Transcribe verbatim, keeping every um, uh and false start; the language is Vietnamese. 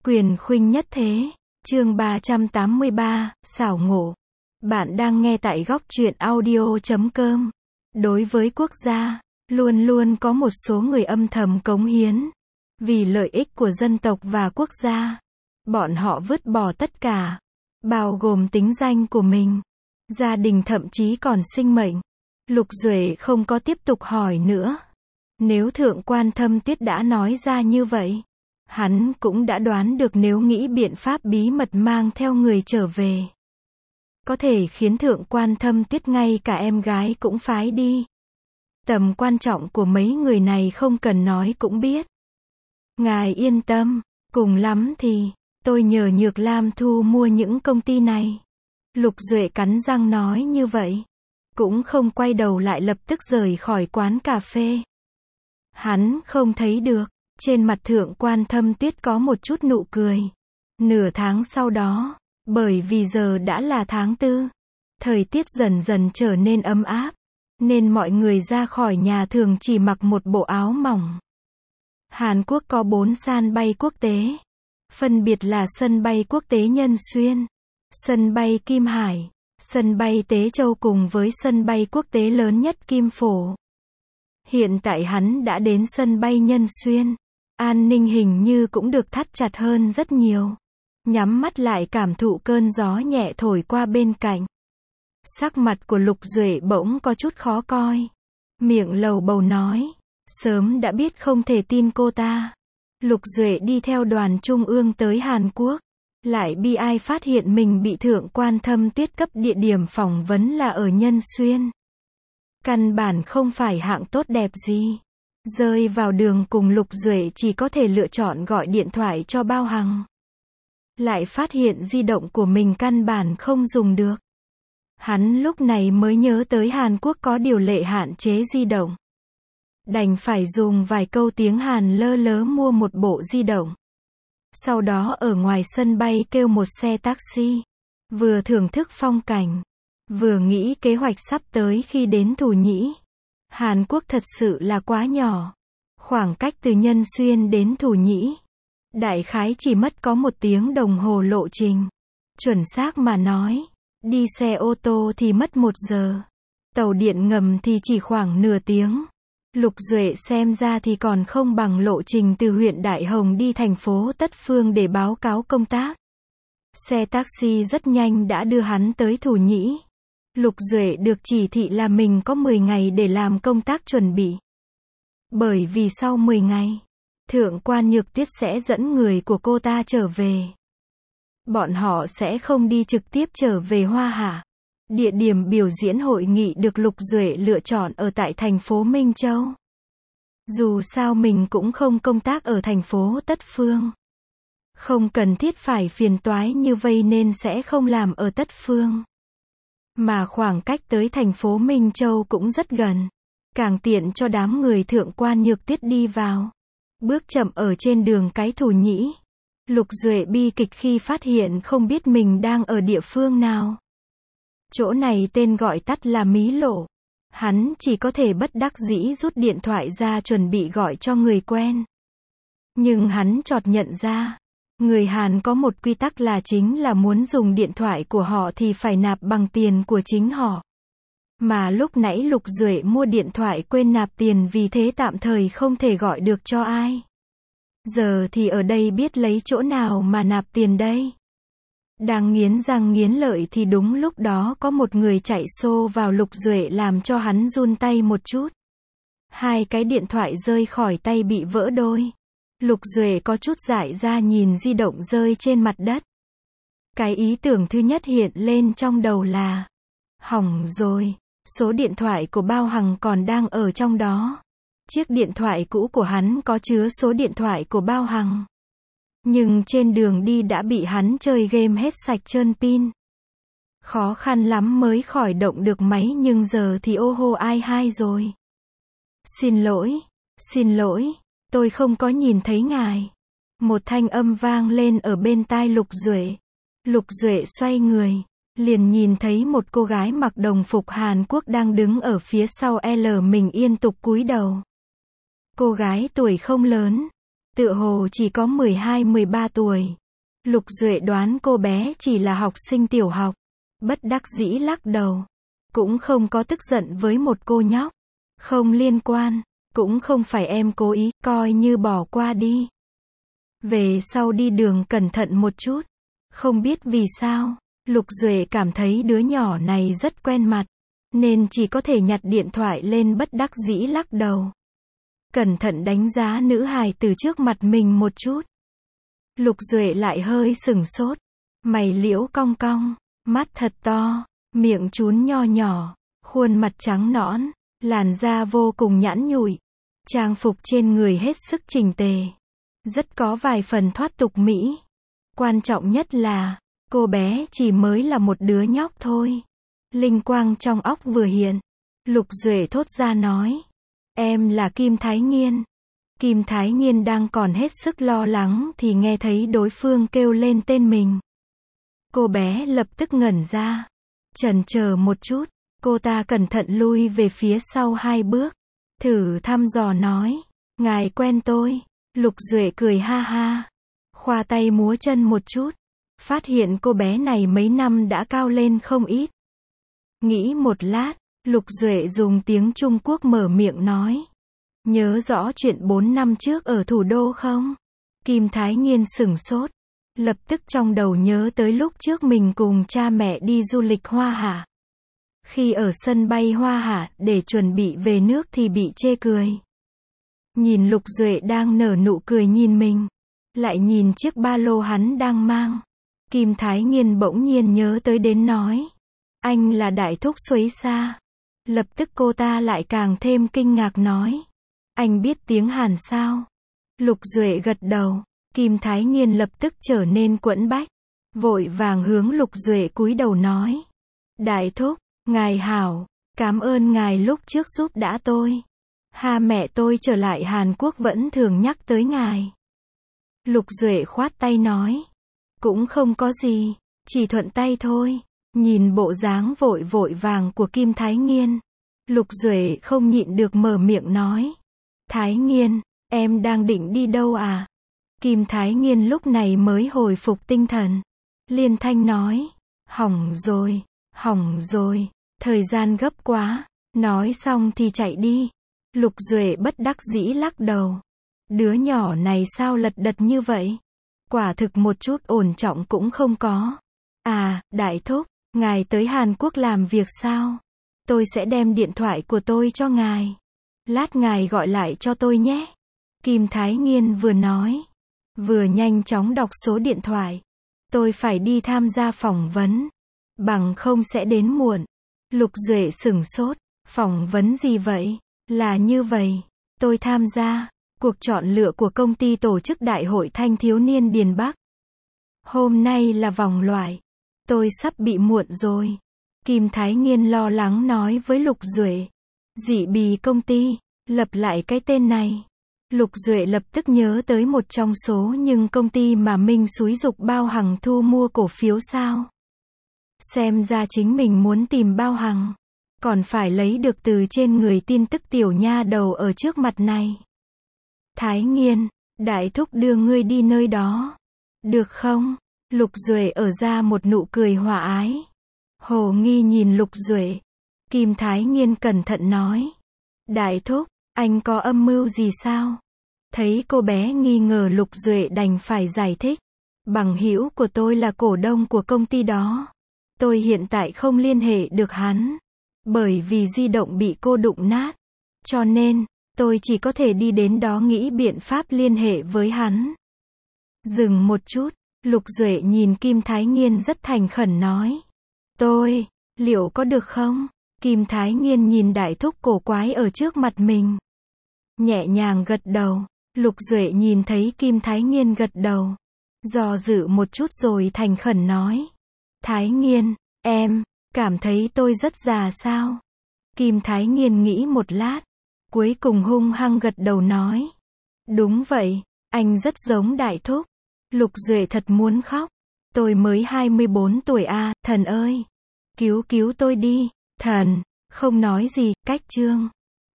Quyền khuynh nhất thế. Chương ba trăm tám mươi ba, xảo ngộ. Bạn đang nghe tại góc truyện audio chấm com. Đối với quốc gia, luôn luôn có một số người âm thầm cống hiến. Vì lợi ích của dân tộc và quốc gia, bọn họ vứt bỏ tất cả, bao gồm tính danh của mình, gia đình thậm chí còn sinh mệnh. Lục Duệ không có tiếp tục hỏi nữa. Nếu Thượng quan Thâm Tuyết đã nói ra như vậy, hắn cũng đã đoán được nếu nghĩ biện pháp bí mật mang theo người trở về, có thể khiến Thượng quan Thâm Tuyết ngay cả em gái cũng phái đi. Tầm quan trọng của mấy người này không cần nói cũng biết. Ngài yên tâm, cùng lắm thì, tôi nhờ Nhược Lam thu mua những công ty này. Lục Duệ cắn răng nói như vậy, cũng không quay đầu lại lập tức rời khỏi quán cà phê. Hắn không thấy được, trên mặt Thượng quan Thâm Tuyết có một chút nụ cười. Nửa tháng sau đó, bởi vì giờ đã là tháng tư, thời tiết dần dần trở nên ấm áp, nên mọi người ra khỏi nhà thường chỉ mặc một bộ áo mỏng. Hàn Quốc có bốn sân bay quốc tế, phân biệt là sân bay quốc tế Nhân Xuyên, sân bay Kim Hải, sân bay Tế Châu cùng với sân bay quốc tế lớn nhất Kim Phổ. Hiện tại hắn đã đến sân bay Nhân Xuyên, an ninh hình như cũng được thắt chặt hơn rất nhiều. Nhắm mắt lại cảm thụ cơn gió nhẹ thổi qua bên cạnh. Sắc mặt của Lục Duệ bỗng có chút khó coi. Miệng lầu bầu nói, sớm đã biết không thể tin cô ta. Lục Duệ đi theo đoàn trung ương tới Hàn Quốc, lại bi ai phát hiện mình bị Thượng quan Thâm Tuyết cấp địa điểm phỏng vấn là ở Nhân Xuyên. Căn bản không phải hạng tốt đẹp gì. Rơi vào đường cùng Lục Duệ chỉ có thể lựa chọn gọi điện thoại cho Bao Hằng. Lại phát hiện di động của mình căn bản không dùng được. Hắn lúc này mới nhớ tới Hàn Quốc có điều lệ hạn chế di động. Đành phải dùng vài câu tiếng Hàn lơ lớ mua một bộ di động. Sau đó ở ngoài sân bay kêu một xe taxi. Vừa thưởng thức phong cảnh, vừa nghĩ kế hoạch sắp tới khi đến Thổ Nhĩ. Hàn Quốc thật sự là quá nhỏ. Khoảng cách từ Nhân Xuyên đến Thổ Nhĩ, đại khái chỉ mất có một tiếng đồng hồ lộ trình. Chuẩn xác mà nói, đi xe ô tô thì mất một giờ. Tàu điện ngầm thì chỉ khoảng nửa tiếng. Lục Duệ xem ra thì còn không bằng lộ trình từ huyện Đại Hồng đi thành phố Tất Phương để báo cáo công tác. Xe taxi rất nhanh đã đưa hắn tới Thổ Nhĩ. Lục Duệ được chỉ thị là mình có mười ngày để làm công tác chuẩn bị. Bởi vì sau mười ngày, Thượng quan Nhược Tuyết sẽ dẫn người của cô ta trở về. Bọn họ sẽ không đi trực tiếp trở về Hoa Hạ. Địa điểm biểu diễn hội nghị được Lục Duệ lựa chọn ở tại thành phố Minh Châu. Dù sao mình cũng không công tác ở thành phố Tất Phương. Không cần thiết phải phiền toái như vây nên sẽ không làm ở Tất Phương. Mà khoảng cách tới thành phố Minh Châu cũng rất gần. Càng tiện cho đám người Thượng quan Nhược Tuyết đi vào. Bước chậm ở trên đường cái Thổ Nhĩ. Lục Duệ bi kịch khi phát hiện không biết mình đang ở địa phương nào. Chỗ này tên gọi tắt là Mí Lộ. Hắn chỉ có thể bất đắc dĩ rút điện thoại ra chuẩn bị gọi cho người quen. Nhưng hắn chợt nhận ra, người Hàn có một quy tắc là chính là muốn dùng điện thoại của họ thì phải nạp bằng tiền của chính họ. Mà lúc nãy Lục Duệ mua điện thoại quên nạp tiền vì thế tạm thời không thể gọi được cho ai. Giờ thì ở đây biết lấy chỗ nào mà nạp tiền đây. Đang nghiến răng nghiến lợi thì đúng lúc đó có một người chạy xô vào Lục Duệ làm cho hắn run tay một chút. Hai cái điện thoại rơi khỏi tay bị vỡ đôi. Lục Duệ có chút dại ra nhìn di động rơi trên mặt đất. Cái ý tưởng thứ nhất hiện lên trong đầu là, hỏng rồi, số điện thoại của Bao Hằng còn đang ở trong đó. Chiếc điện thoại cũ của hắn có chứa số điện thoại của Bao Hằng. Nhưng trên đường đi đã bị hắn chơi game hết sạch trơn pin. Khó khăn lắm mới khởi động được máy nhưng giờ thì ô hô ai hai rồi. Xin lỗi, xin lỗi, tôi không có nhìn thấy ngài. Một thanh âm vang lên ở bên tai Lục Duệ. Lục Duệ xoay người, liền nhìn thấy một cô gái mặc đồng phục Hàn Quốc đang đứng ở phía sau L mình yên tục cúi đầu. Cô gái tuổi không lớn, tựa hồ chỉ có mười hai mười ba tuổi. Lục Duệ đoán cô bé chỉ là học sinh tiểu học. Bất đắc dĩ lắc đầu. Cũng không có tức giận với một cô nhóc. Không liên quan, cũng không phải em cố ý, coi như bỏ qua đi. Về sau đi đường cẩn thận một chút. Không biết vì sao, Lục Duệ cảm thấy đứa nhỏ này rất quen mặt, nên chỉ có thể nhặt điện thoại lên bất đắc dĩ lắc đầu. Cẩn thận đánh giá nữ hài từ trước mặt mình một chút. Lục Duệ lại hơi sửng sốt. Mày liễu cong cong, mắt thật to, miệng chún nho nhỏ, khuôn mặt trắng nõn, làn da vô cùng nhẵn nhụi. Trang phục trên người hết sức chỉnh tề. Rất có vài phần thoát tục mỹ. Quan trọng nhất là, cô bé chỉ mới là một đứa nhóc thôi. Linh quang trong óc vừa hiện. Lục Duệ thốt ra nói. Em là Kim Thái Nghiên. Kim Thái Nghiên đang còn hết sức lo lắng thì nghe thấy đối phương kêu lên tên mình. Cô bé lập tức ngẩn ra. Chần chờ một chút, cô ta cẩn thận lui về phía sau hai bước. Thử thăm dò nói. Ngài quen tôi. Lục Duệ cười ha ha. Khoa tay múa chân một chút. Phát hiện cô bé này mấy năm đã cao lên không ít. Nghĩ một lát, Lục Duệ dùng tiếng Trung Quốc mở miệng nói. Nhớ rõ chuyện bốn năm trước ở thủ đô không? Kim Thái Nghiên sửng sốt. Lập tức trong đầu nhớ tới lúc trước mình cùng cha mẹ đi du lịch Hoa Hạ. Khi ở sân bay Hoa Hạ để chuẩn bị về nước thì bị chê cười. Nhìn Lục Duệ đang nở nụ cười nhìn mình. Lại nhìn chiếc ba lô hắn đang mang. Kim Thái Nghiên bỗng nhiên nhớ tới đến nói. Anh là đại thúc Xuế Sa. Lập tức cô ta lại càng thêm kinh ngạc nói. Anh biết tiếng Hàn sao? Lục Duệ gật đầu. Kim Thái Nghiên lập tức trở nên quẫn bách. Vội vàng hướng Lục Duệ cúi đầu nói. Đại thúc, ngài hảo, cảm ơn ngài lúc trước giúp đỡ tôi. Ha mẹ tôi trở lại Hàn Quốc vẫn thường nhắc tới ngài. Lục Duệ khoát tay nói. Cũng không có gì, chỉ thuận tay thôi. Nhìn bộ dáng vội vội vàng của Kim Thái Nghiên. Lục Duệ không nhịn được mở miệng nói. Thái Nghiên, em đang định đi đâu à? Kim Thái Nghiên lúc này mới hồi phục tinh thần. Liên thanh nói. Hỏng rồi, hỏng rồi, thời gian gấp quá. Nói xong thì chạy đi. Lục Duệ bất đắc dĩ lắc đầu. Đứa nhỏ này sao lật đật như vậy? Quả thực một chút ổn trọng cũng không có. À, đại thúc, ngài tới Hàn Quốc làm việc sao? Tôi sẽ đem điện thoại của tôi cho ngài. Lát ngài gọi lại cho tôi nhé. Kim Thái Nghiên vừa nói, vừa nhanh chóng đọc số điện thoại. Tôi phải đi tham gia phỏng vấn. Bằng không sẽ đến muộn. Lục Duệ sửng sốt. Phỏng vấn gì vậy? Là như vậy. Tôi tham gia cuộc chọn lựa của công ty tổ chức Đại hội Thanh thiếu niên Điền Bắc. Hôm nay là vòng loại. Tôi sắp bị muộn rồi. Kim Thái Nghiên lo lắng nói với Lục Duệ. Dị bì công ty, lập lại cái tên này. Lục Duệ lập tức nhớ tới một trong số những công ty mà Minh xúi giục Bao Hằng thu mua cổ phiếu sao. Xem ra chính mình muốn tìm Bao Hằng. Còn phải lấy được từ trên người tin tức tiểu nha đầu ở trước mặt này. Thái Nghiên, đại thúc đưa ngươi đi nơi đó. Được không? Lục Duệ ở ra một nụ cười hòa ái. Hồ nghi nhìn Lục Duệ. Kim Thái Nghiên cẩn thận nói. Đại thúc, anh có âm mưu gì sao? Thấy cô bé nghi ngờ Lục Duệ đành phải giải thích. Bằng hữu của tôi là cổ đông của công ty đó. Tôi hiện tại không liên hệ được hắn. Bởi vì di động bị cô đụng nát. Cho nên, tôi chỉ có thể đi đến đó nghĩ biện pháp liên hệ với hắn. Dừng một chút, Lục Duệ nhìn Kim Thái Nghiên rất thành khẩn nói. Tôi, liệu có được không? Kim Thái Nghiên nhìn đại thúc cổ quái ở trước mặt mình. Nhẹ nhàng gật đầu. Lục Duệ nhìn thấy Kim Thái Nghiên gật đầu. Do dự một chút rồi thành khẩn nói. Thái Nghiên, em, cảm thấy tôi rất già sao? Kim Thái Nghiên nghĩ một lát. Cuối cùng hung hăng gật đầu nói. Đúng vậy, anh rất giống đại thúc. Lục Duệ thật muốn khóc. Tôi mới hai mươi bốn tuổi à, thần ơi. Cứu cứu tôi đi, thần. Không nói gì, cách chương.